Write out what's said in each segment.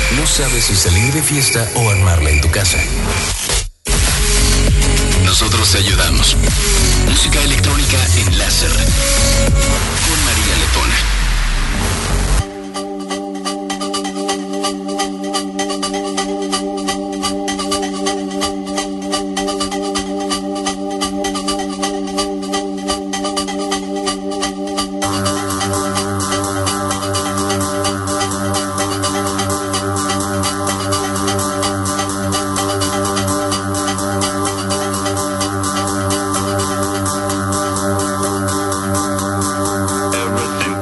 ¿No sabes si salir de fiesta o armarla en tu casa? Nosotros te ayudamos. Música electrónica en láser. Con María Letona. Everything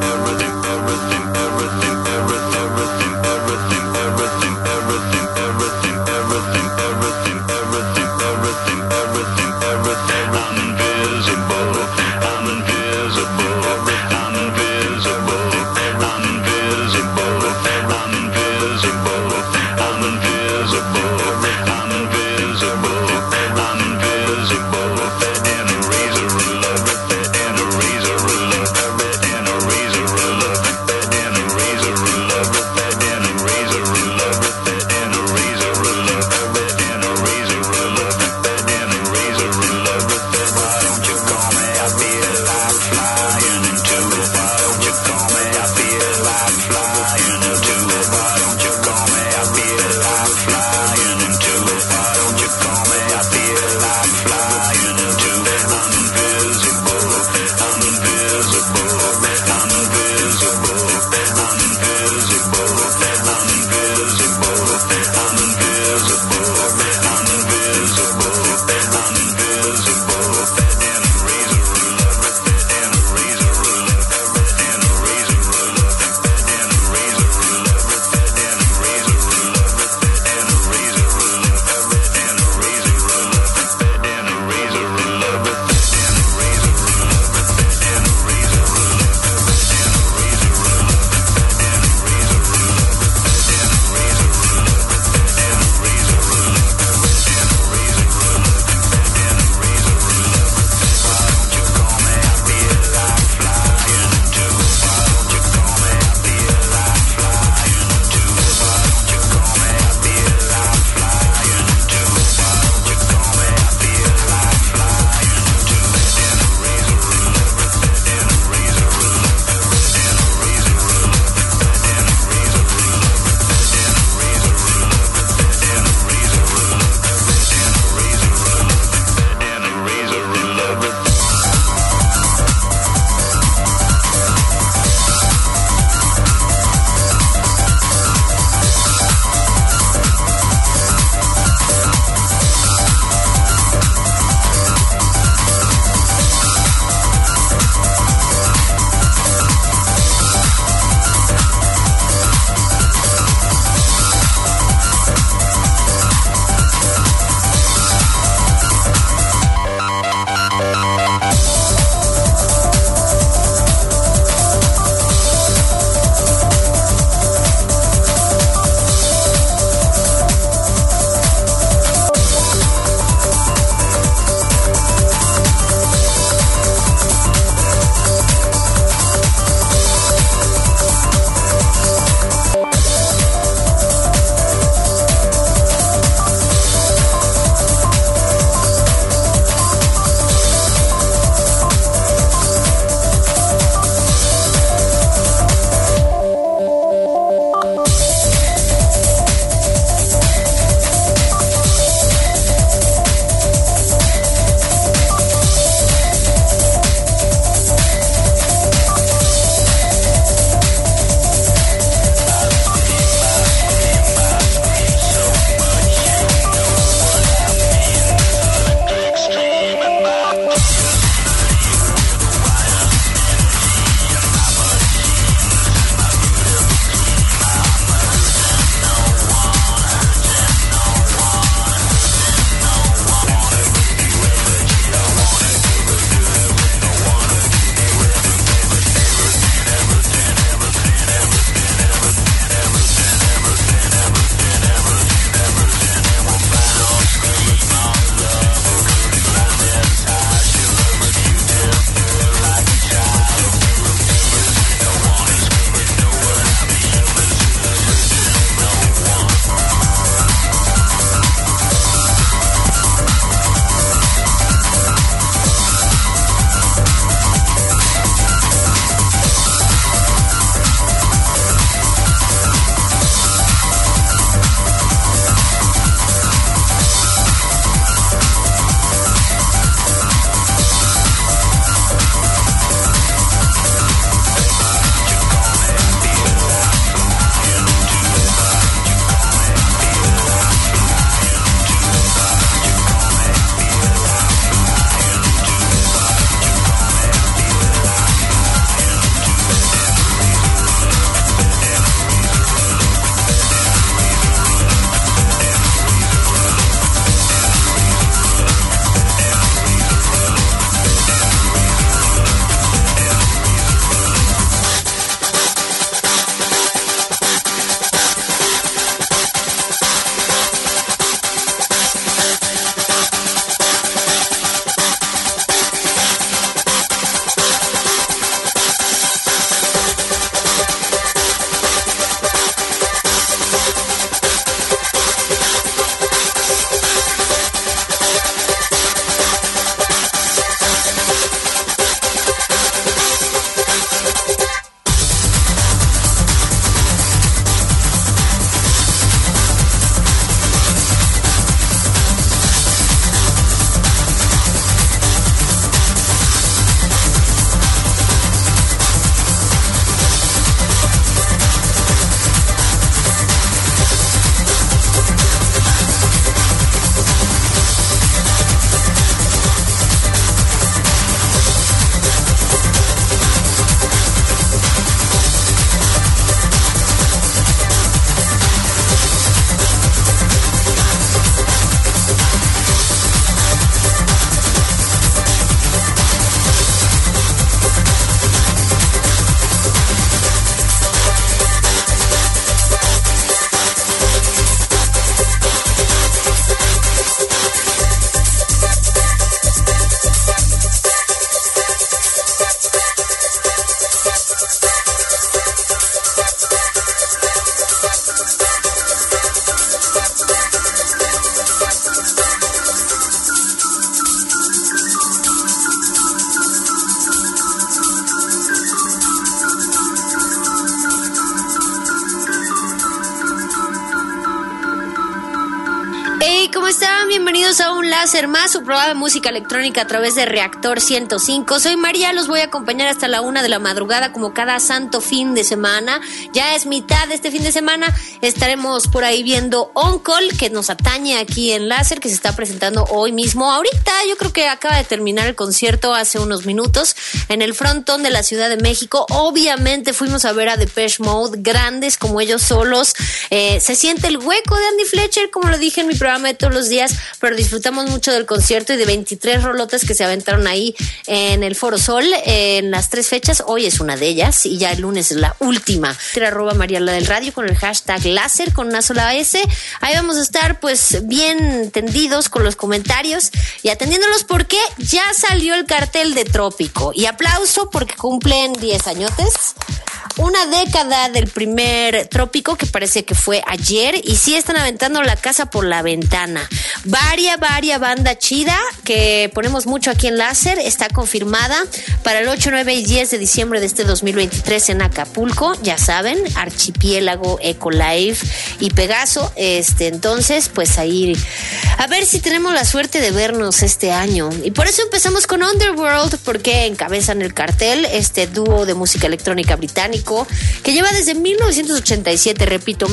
bienvenidos a Un Láser Más, su programa de música electrónica a través de Reactor 105. Soy María, los voy a acompañar hasta la 1 de la madrugada como cada santo fin de semana. Ya es mitad de este fin de semana, estaremos por ahí viendo On Call, que nos atañe aquí en Láser, que se está presentando hoy mismo. Ahorita yo creo que acaba de terminar el concierto hace unos minutos en el frontón de la Ciudad de México. Obviamente fuimos a ver a Depeche Mode, grandes como ellos solos. Se siente el hueco de Andy Fletcher, como lo dije en mi programa de todos los días, pero disfrutamos mucho del concierto y de 23 rolotas que se aventaron ahí en el Foro Sol en las 3 fechas. Hoy es una de ellas y ya el lunes es la última. @Mariala del Radio con el hashtag Láser con una sola S. Ahí vamos a estar pues bien tendidos con los comentarios y atendiéndolos porque ya salió el cartel de Trópico. Y aplauso porque cumplen 10 añotes. Una década del primer Trópico, que parece que fue ayer, y sí están aventando la casa por la ventana. Varia banda chida que ponemos mucho aquí en Láser. Está confirmada para el 8, 9 y 10 de diciembre de este 2023 en Acapulco. Ya saben, Archipiélago, Ecolife y Pegaso. Entonces, pues ahí a ver si tenemos la suerte de vernos este año. Y por eso empezamos con Underworld, porque encabezan el cartel este dúo de música electrónica británico que lleva desde 1987, repito,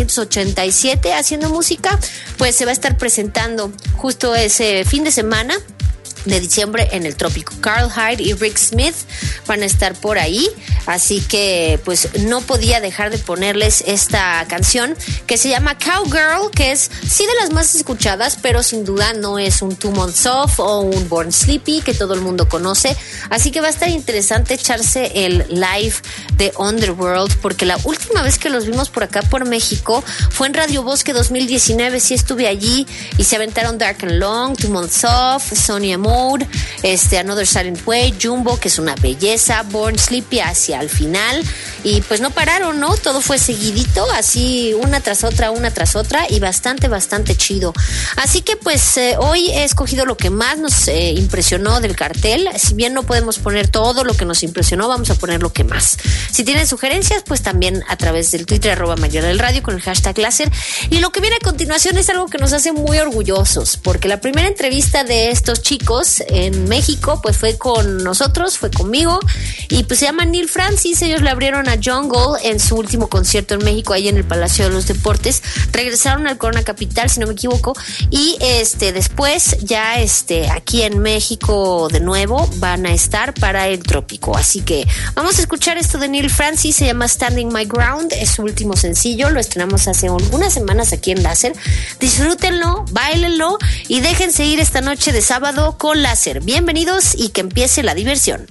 1987 haciendo música. Pues se va a estar presentando justo ese fin de semana de diciembre en el Trópico. Carl Hyde y Rick Smith van a estar por ahí, así que pues no podía dejar de ponerles esta canción que se llama Cowgirl, que es sí de las más escuchadas, pero sin duda no es un 2 Months Off o un Born Sleepy que todo el mundo conoce, así que va a estar interesante echarse el live de Underworld, porque la última vez que los vimos por acá por México fue en Radio Bosque 2019, sí estuve allí y se aventaron Dark and Long, 2 Months Off, Sonia Mode, Another Silent Way, Jumbo, que es una belleza, Born Sleepy hacia el final, y pues no pararon, ¿no? Todo fue seguidito, así una tras otra, y bastante chido. Así que pues hoy he escogido lo que más nos impresionó del cartel. Si bien no podemos poner todo lo que nos impresionó, vamos a poner lo que más. Si tienen sugerencias, pues también a través del Twitter @Mariala del Radio con el hashtag Láser. Y lo que viene a continuación es algo que nos hace muy orgullosos, porque la primera entrevista de estos chicos en México pues fue con nosotros, fue conmigo, y pues se llama Neil Francis. Ellos le abrieron a Jungle en su último concierto en México, ahí en el Palacio de los Deportes. Regresaron al Corona Capital, si no me equivoco, y después ya aquí en México de nuevo van a estar para el Trópico. Así que vamos a escuchar esto de Neil Francis, se llama Standing My Ground, es su último sencillo, lo estrenamos hace algunas semanas aquí en Láser. Disfrútenlo, báilenlo y déjense ir esta noche de sábado con Láser. Bienvenidos y que empiece la diversión.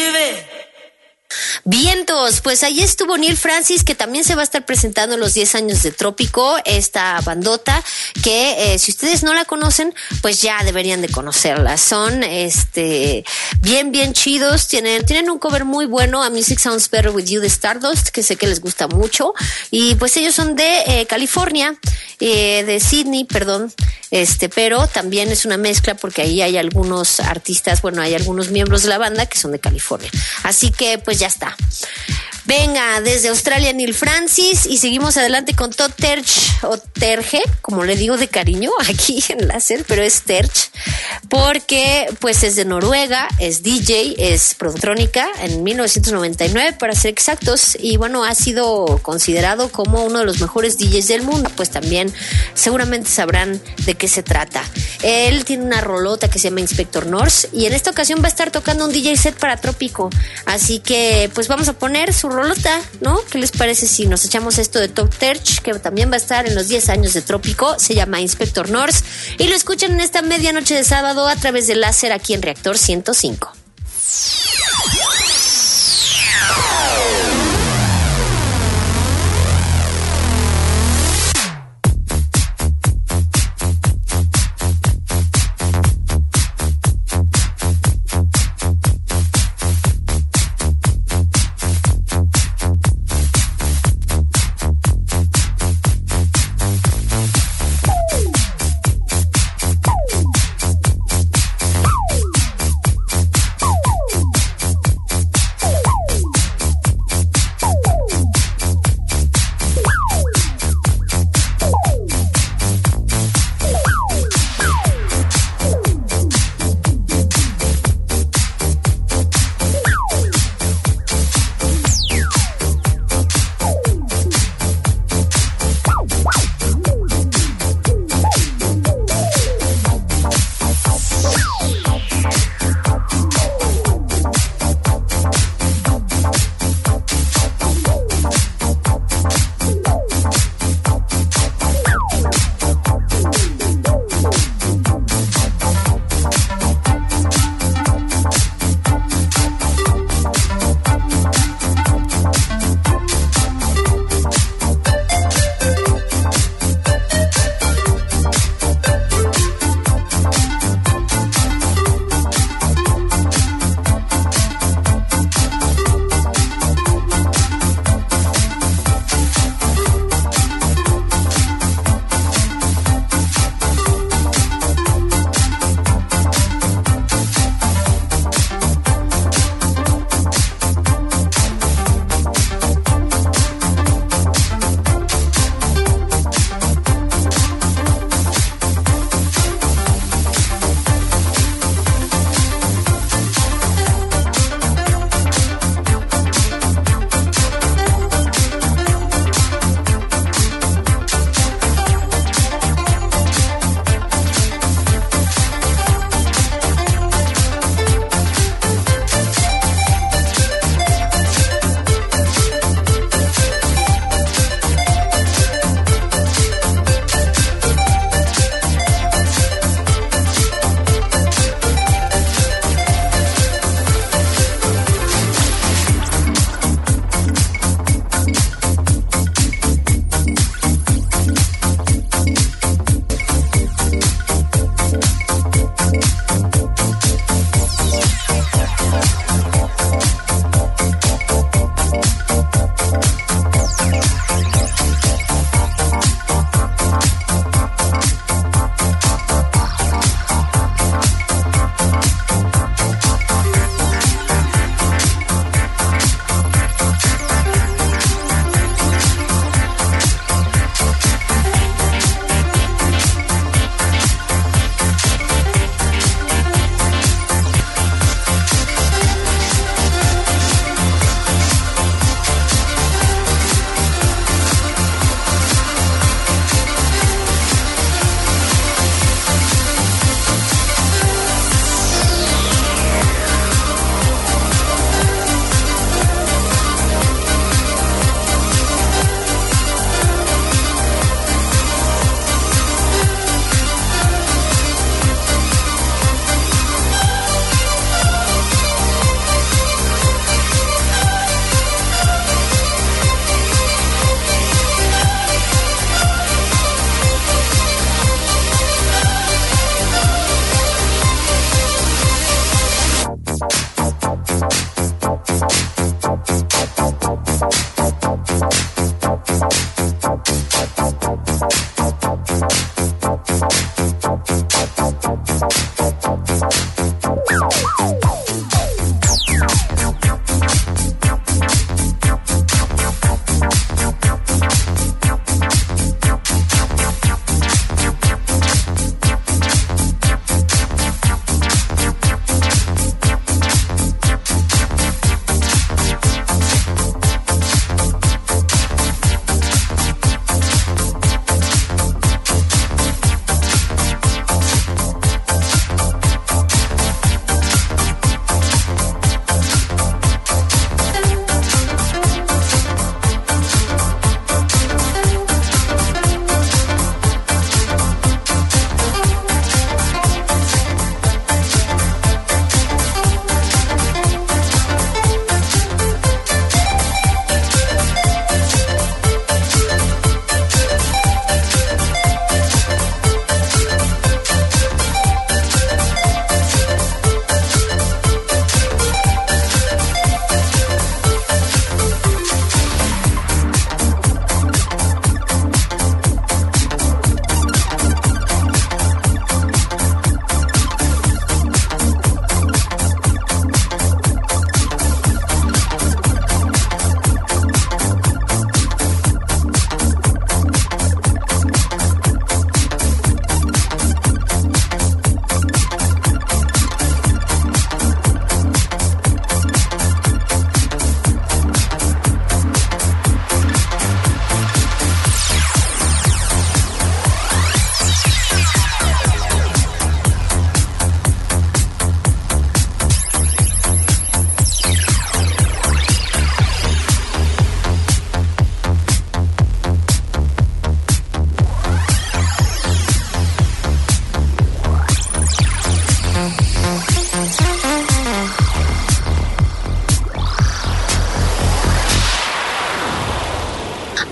vive. Vientos, pues ahí estuvo Neil Francis, que también se va a estar presentando en los 10 años de Trópico, esta bandota que si ustedes no la conocen, pues ya deberían de conocerla. Son bien chidos, tienen un cover muy bueno a Music Sounds Better With You de Stardust, que sé que les gusta mucho, y pues ellos son de California, de Sydney, perdón, pero también es una mezcla porque ahí hay algunos artistas, bueno, hay algunos miembros de la banda que son de California. Así que pues ya está. Venga, desde Australia Neil Francis, y seguimos adelante con Todd Terje, o Terje, como le digo de cariño aquí en Láser, pero es Terje, porque pues es de Noruega, es DJ, es productrónica, en 1999 para ser exactos, y bueno, ha sido considerado como uno de los mejores DJs del mundo. Pues también seguramente sabrán de qué se trata. Él tiene una rolota que se llama Inspector Norse, y en esta ocasión va a estar tocando un DJ set para Trópico, así que pues vamos a poner su rolota, ¿no? ¿Qué les parece si nos echamos esto de Todd Terje, que también va a estar en los 10 años de Trópico? Se llama Inspector Norse, y lo escuchan en esta medianoche de sábado a través de Láser aquí en Reactor 105.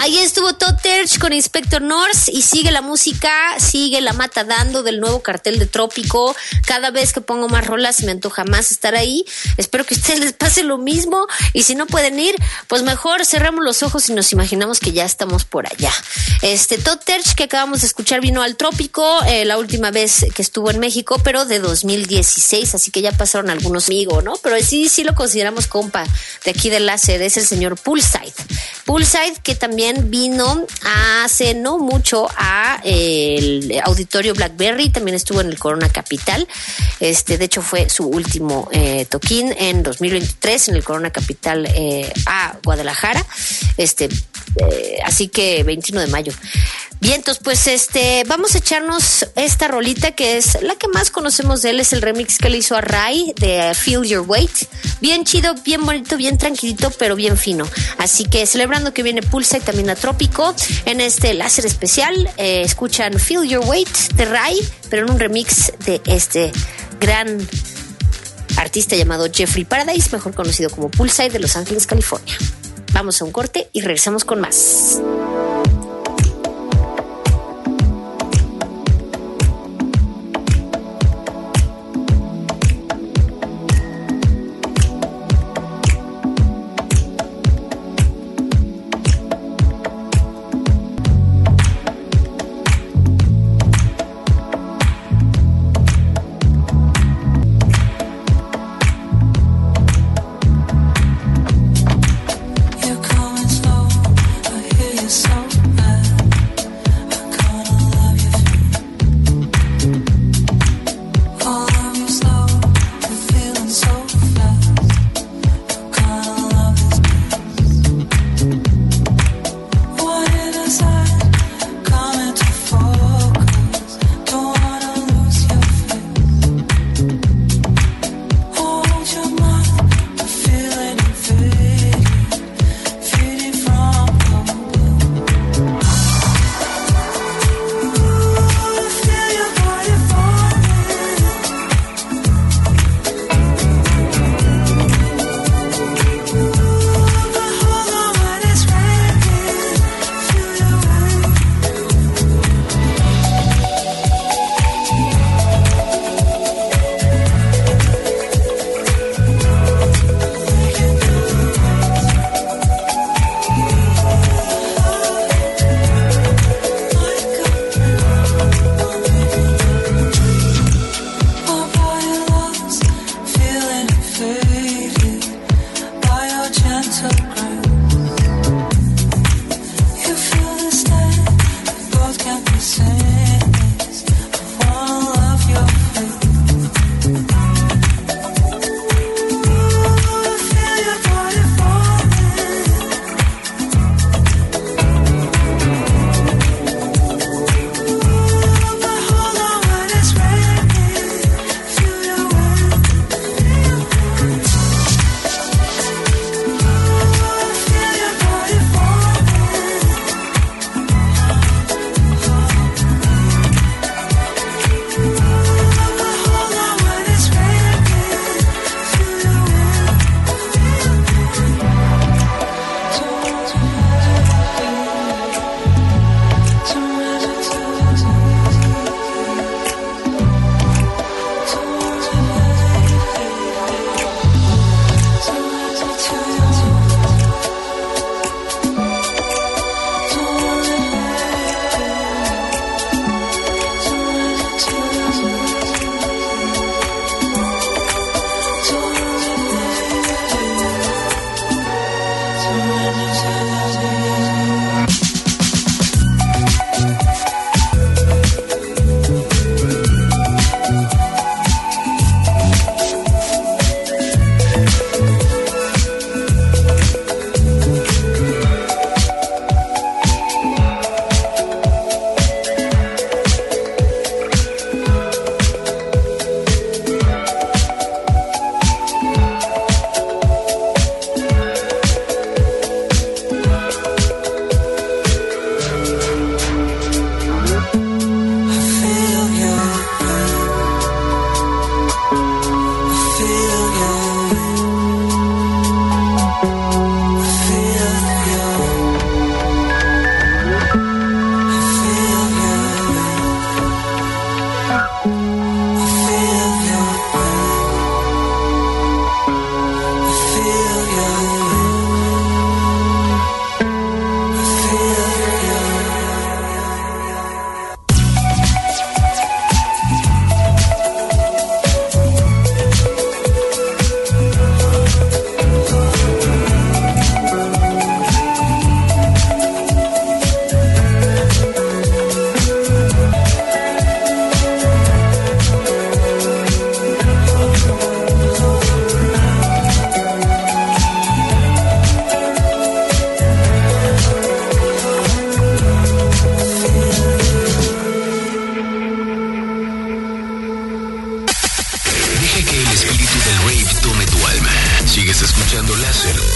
Ahí estuvo Todd Terje con Inspector North y sigue la música, sigue la mata dando del nuevo cartel de Trópico. Cada vez que pongo más rolas me antoja más estar ahí. Espero que a ustedes les pase lo mismo y si no pueden ir, pues mejor cerramos los ojos y nos imaginamos que ya estamos por allá. Todd Terje, que acabamos de escuchar, vino al Trópico la última vez que estuvo en México, pero de 2016, así que ya pasaron algunos amigos, ¿no? Pero sí lo consideramos compa de aquí del láser, es el señor Poolside. Poolside, que también vino hace no mucho a el Auditorio Blackberry, también estuvo en el Corona Capital. De hecho fue su último toquín en 2023 en el Corona Capital a Guadalajara. Así que 21 de mayo. Bien, entonces pues vamos a echarnos esta rolita que es la que más conocemos de él, es el remix que le hizo a Rai de Feel Your Weight. Bien chido, bien bonito, bien tranquilito, pero bien fino. Así que celebrando que viene Poolside también a Trópico en este láser especial, escuchan Feel Your Weight de Rai, pero en un remix de este gran artista llamado Jeffrey Paradise, mejor conocido como Poolside, de Los Ángeles, California. Vamos a un corte y regresamos con más.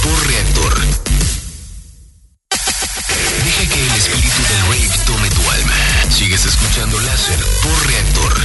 por Reactor. Deja que el espíritu del rave tome tu alma. Sigues escuchando Láser por Reactor.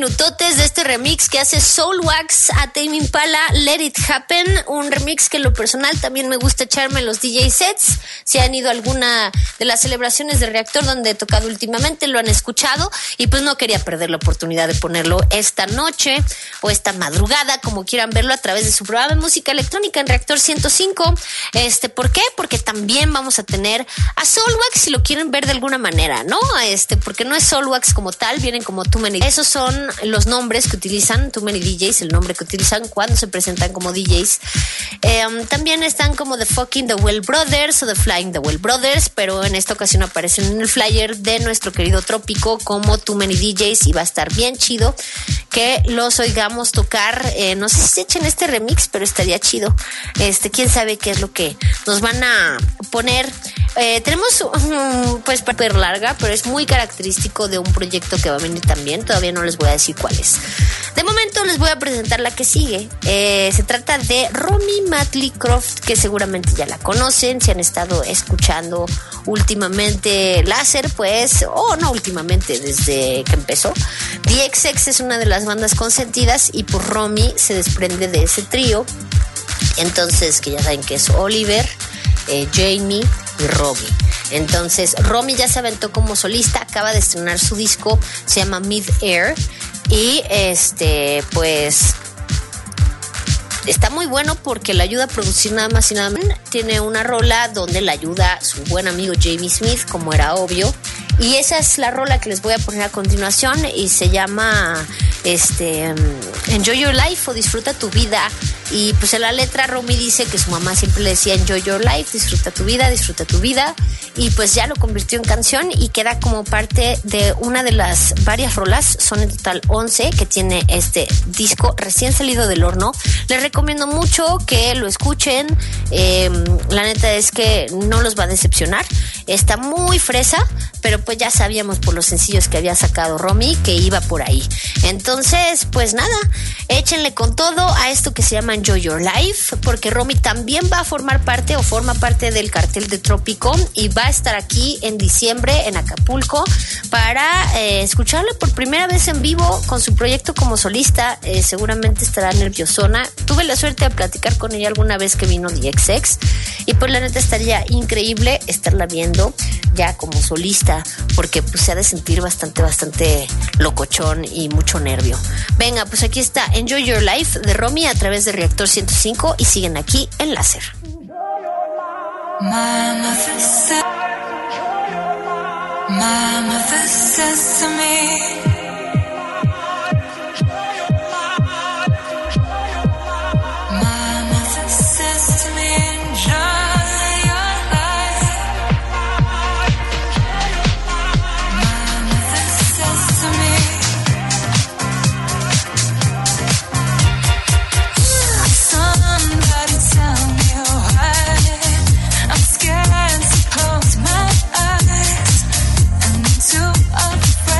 minutotes de este remix que hace Soulwax a Tame Impala, Let It Happen, un remix que en lo personal también me gusta echarme en los DJ sets. Si han ido a alguna de las celebraciones de Reactor donde he tocado últimamente, lo han escuchado y pues no quería perder la oportunidad de ponerlo esta noche o esta madrugada, como quieran verlo, a través de su programa de música electrónica en Reactor 105. ¿Por qué? Porque también vamos a tener a Soulwax, si lo quieren ver de alguna manera, ¿no? Porque no es Soulwax como tal, vienen como Too Many. Esos son los nombres que utilizan Too Many DJs, el nombre que utilizan cuando se presentan como DJs. También están como The Fucking The Well Brothers o The Flying The Well Brothers, pero en esta ocasión aparecen en el flyer de nuestro querido Trópico como Too Many DJs y va a estar bien chido que los oigamos tocar. No sé si se echen este remix, pero estaría chido. Quién sabe qué es lo que nos van a poner. Tenemos pues súper larga, pero es muy característico de un proyecto que va a venir también. Todavía no les voy a decir cuál es. De momento les voy a presentar la que sigue. Se trata de Romy Madley Croft, que seguramente ya la conocen si han estado escuchando últimamente Láser, pues, o no últimamente, desde que empezó. DXX es una de las bandas consentidas y pues Romy se desprende de ese trío. Entonces, que ya saben que es Oliver, Jamie y Robbie. Entonces, Romy ya se aventó como solista, acaba de estrenar su disco, se llama Mid-Air y pues está muy bueno porque le ayuda a producir nada más y nada menos. Tiene una rola donde le ayuda su buen amigo Jamie Smith, como era obvio. Y esa es la rola que les voy a poner a continuación y se llama Enjoy Your Life o Disfruta tu vida. Y pues en la letra Romy dice que su mamá siempre le decía Enjoy Your Life, disfruta tu vida, disfruta tu vida. Y pues ya lo convirtió en canción y queda como parte de una de las varias rolas. Son en total 11 que tiene este disco recién salido del horno. Les recomiendo mucho que lo escuchen. La neta es que no los va a decepcionar. Está muy fresa, pero pues ya sabíamos por los sencillos que había sacado Romy que iba por ahí. Entonces, pues nada, échenle con todo a esto que se llama Enjoy Your Life, porque Romy también va a formar parte o forma parte del cartel de Trópico y va a estar aquí en diciembre en Acapulco para escucharla por primera vez en vivo con su proyecto como solista. Seguramente estará nerviosona. Tuve la suerte de platicar con ella alguna vez que vino DXX y pues la neta estaría increíble estarla viendo ya como solista, porque pues se ha de sentir bastante locochón y mucho nervio. Venga, pues aquí está Enjoy Your Life de Romy a través de Reactor 105 y siguen aquí en Láser. My mother says to me, I'm scared to close my eyes. I'm too afraid.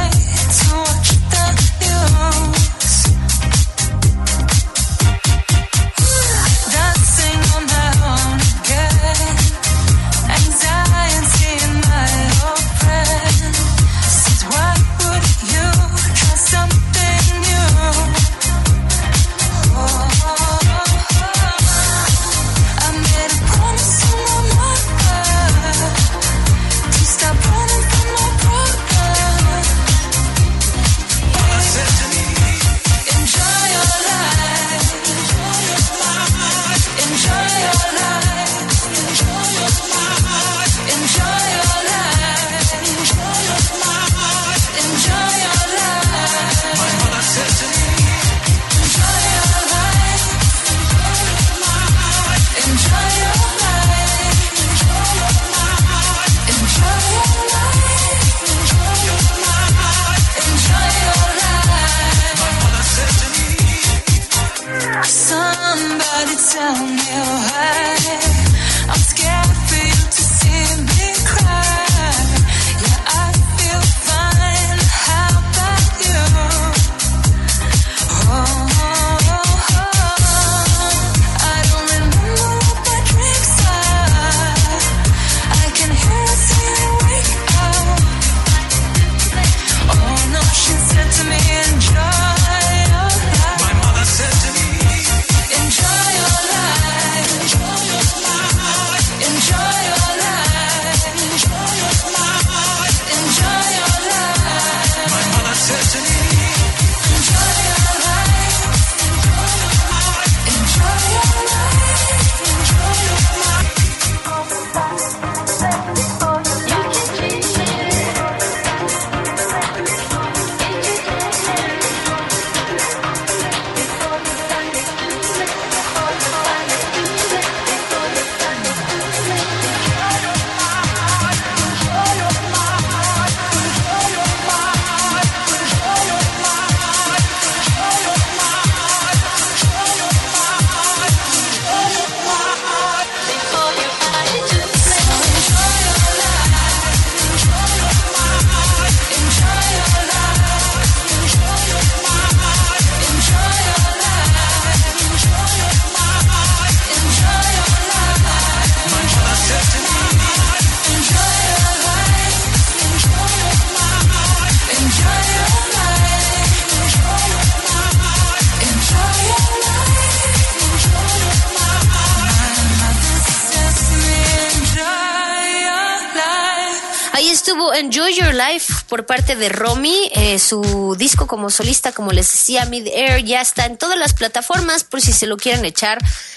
estuvo Enjoy Your Life por parte de Romy. Su disco como solista, como les decía, Mid-Air, ya está en todas las plataformas por si se lo quieren echar.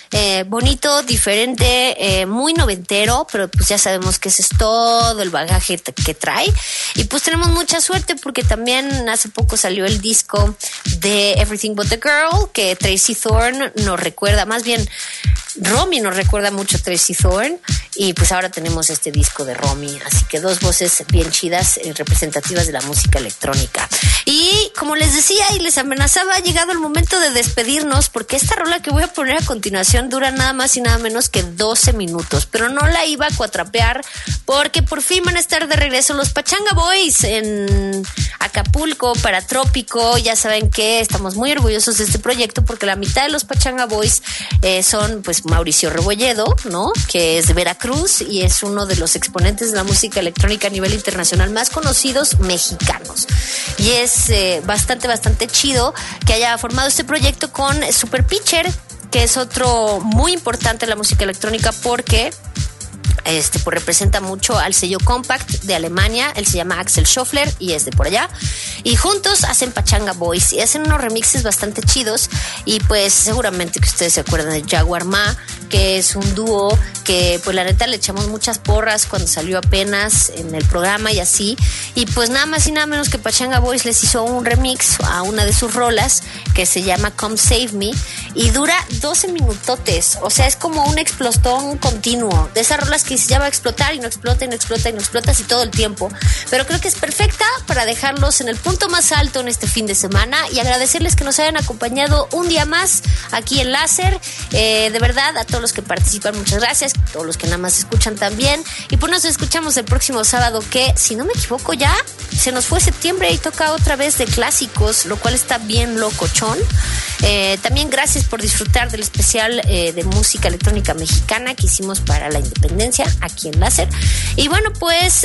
Bonito, diferente, muy noventero, pero pues ya sabemos que ese es todo el bagaje que trae. Y pues tenemos mucha suerte porque también hace poco salió el disco de Everything But The Girl, que Tracy Thorn nos recuerda, más bien Romy nos recuerda mucho a Tracy Thorn, y pues ahora tenemos este disco de Romy, así que dos voces bien chidas, representativas de la música electrónica. Y como les decía y les amenazaba, ha llegado el momento de despedirnos, porque esta rola que voy a poner a continuación dura nada más y nada menos que 12 minutos, pero no la iba a cuatrapear porque por fin van a estar de regreso los Pachanga Boys en Acapulco para Trópico. Ya saben que estamos muy orgullosos de este proyecto porque la mitad de los Pachanga Boys son pues Mauricio Rebolledo, ¿no? Que es de Veracruz y es uno de los exponentes de la música electrónica a nivel internacional más conocidos mexicanos. Y es bastante chido que haya formado este proyecto con Super Pitcher, que es otro muy importante en la música electrónica porque pues representa mucho al sello Compact de Alemania. Él se llama Axel Schofler y es de por allá. Y juntos hacen Pachanga Boys y hacen unos remixes bastante chidos. Y pues seguramente que ustedes se acuerdan de Jaguar Ma, que es un dúo que pues la neta le echamos muchas porras cuando salió apenas en el programa y así. Y pues nada más y nada menos que Pachanga Boys les hizo un remix a una de sus rolas que se llama Come Save Me y dura 12 minutotes. O sea, es como un explotón continuo de esas rolas que ya va a explotar y no explota y no explota y no explota así todo el tiempo. Pero creo que es perfecta para dejarlos en el punto más alto en este fin de semana y agradecerles que nos hayan acompañado un día más aquí en Láser. De verdad, a todos los que participan, muchas gracias. A todos los que nada más escuchan también. Y pues nos escuchamos el próximo sábado, que si no me equivoco ya se nos fue septiembre y toca otra vez de clásicos, lo cual está bien locochón. También gracias por disfrutar del especial de música electrónica mexicana que hicimos para la independencia aquí en Láser. Y bueno, pues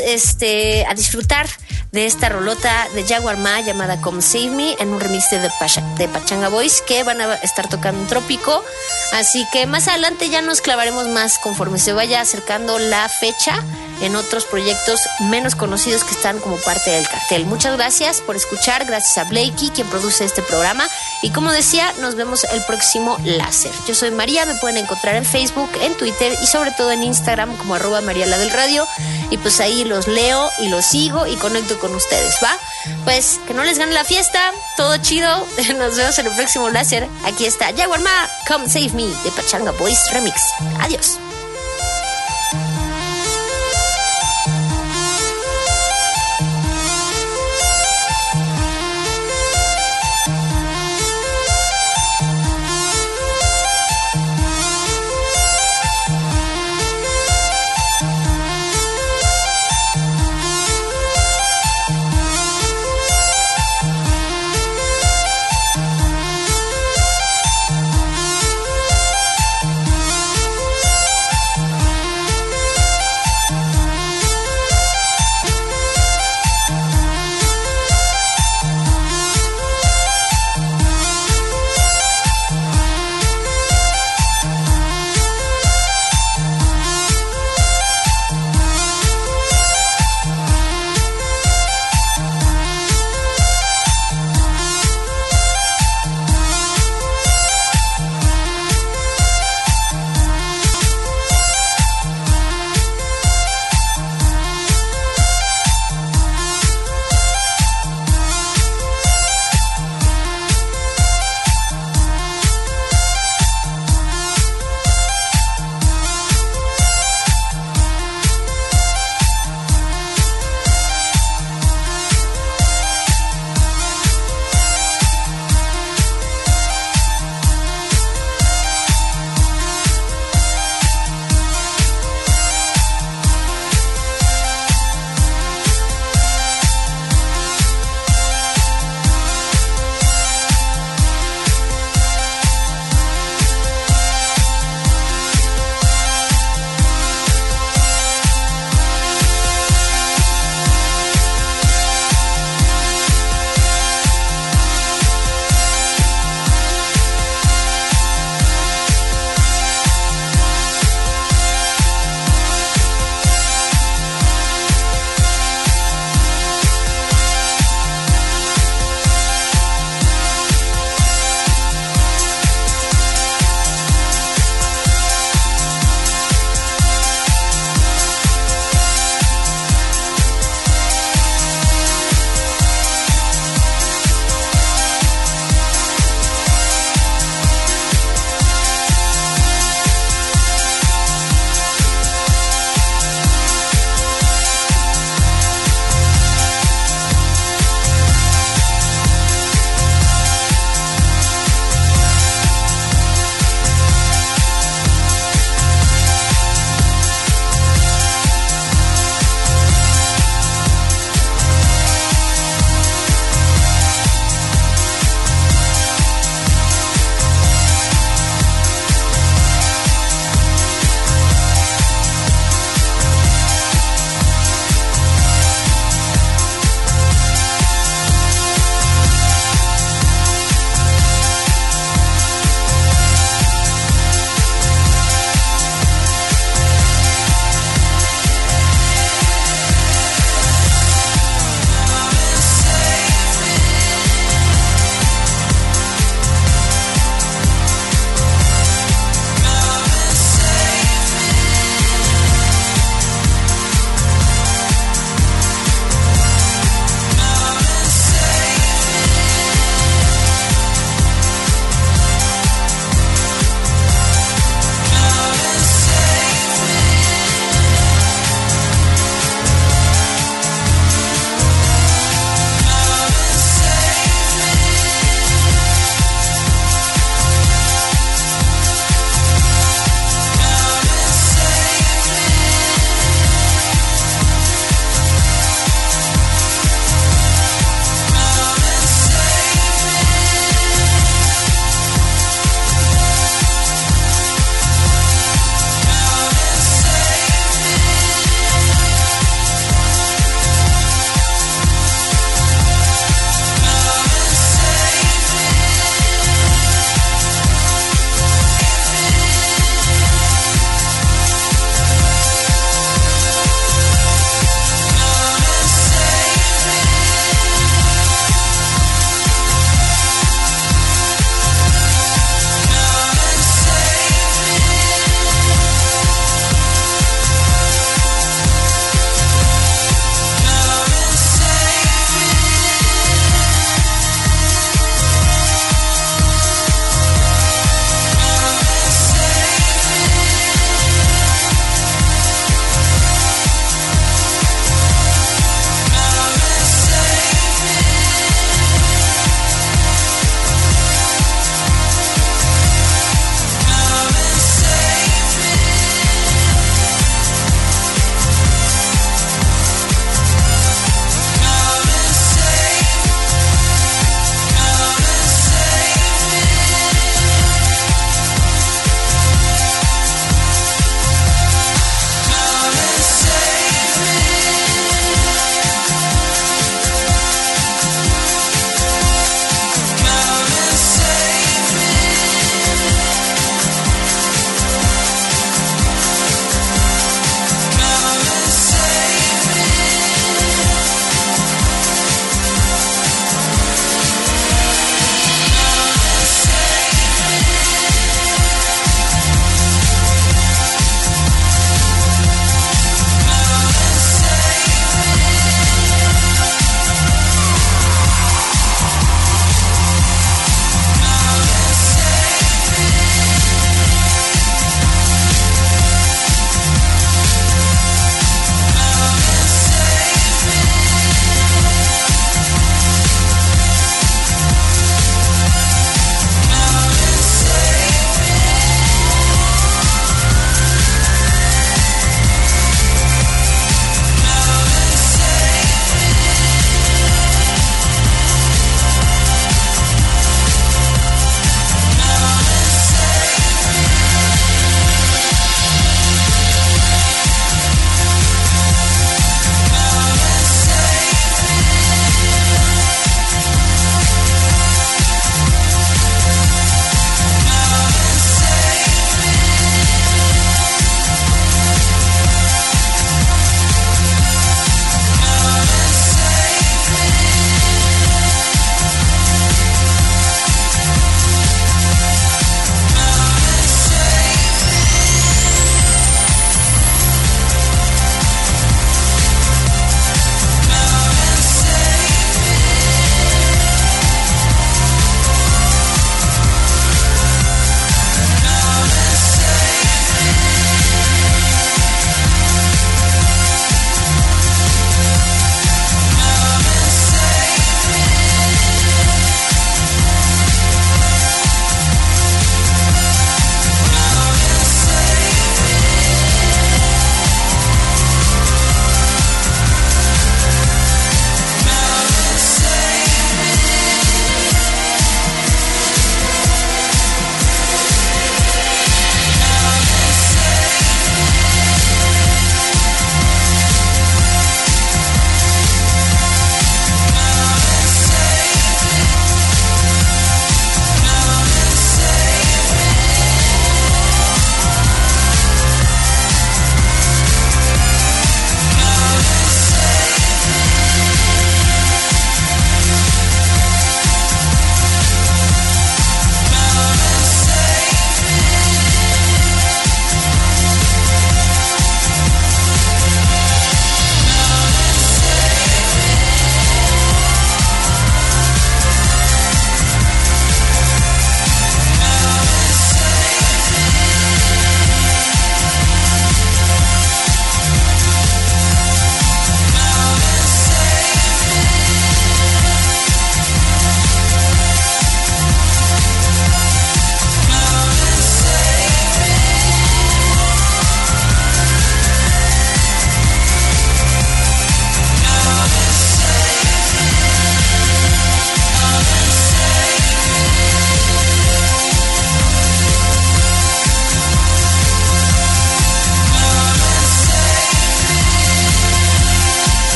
a disfrutar de esta rolota de Jaguar Ma llamada Come Save Me en un remix de Pachanga Boys que van a estar tocando en Trópico. Así que más adelante ya nos clavaremos más conforme se vaya acercando la fecha en otros proyectos menos conocidos que están como parte del cartel. Muchas gracias por escuchar, gracias a Blakey, quien produce este programa, y como decía, nos vemos el próximo Láser. Yo soy María, me pueden encontrar en Facebook, en Twitter y sobre todo en Instagram como @MariaLaDelRadio, y pues ahí los leo y los sigo y conecto con ustedes, ¿va? Pues que no les gane la fiesta, todo chido, nos vemos en el próximo Láser. Aquí está Jaguar Ma, Come Save Me de Pachanga Boys Remix. Adiós.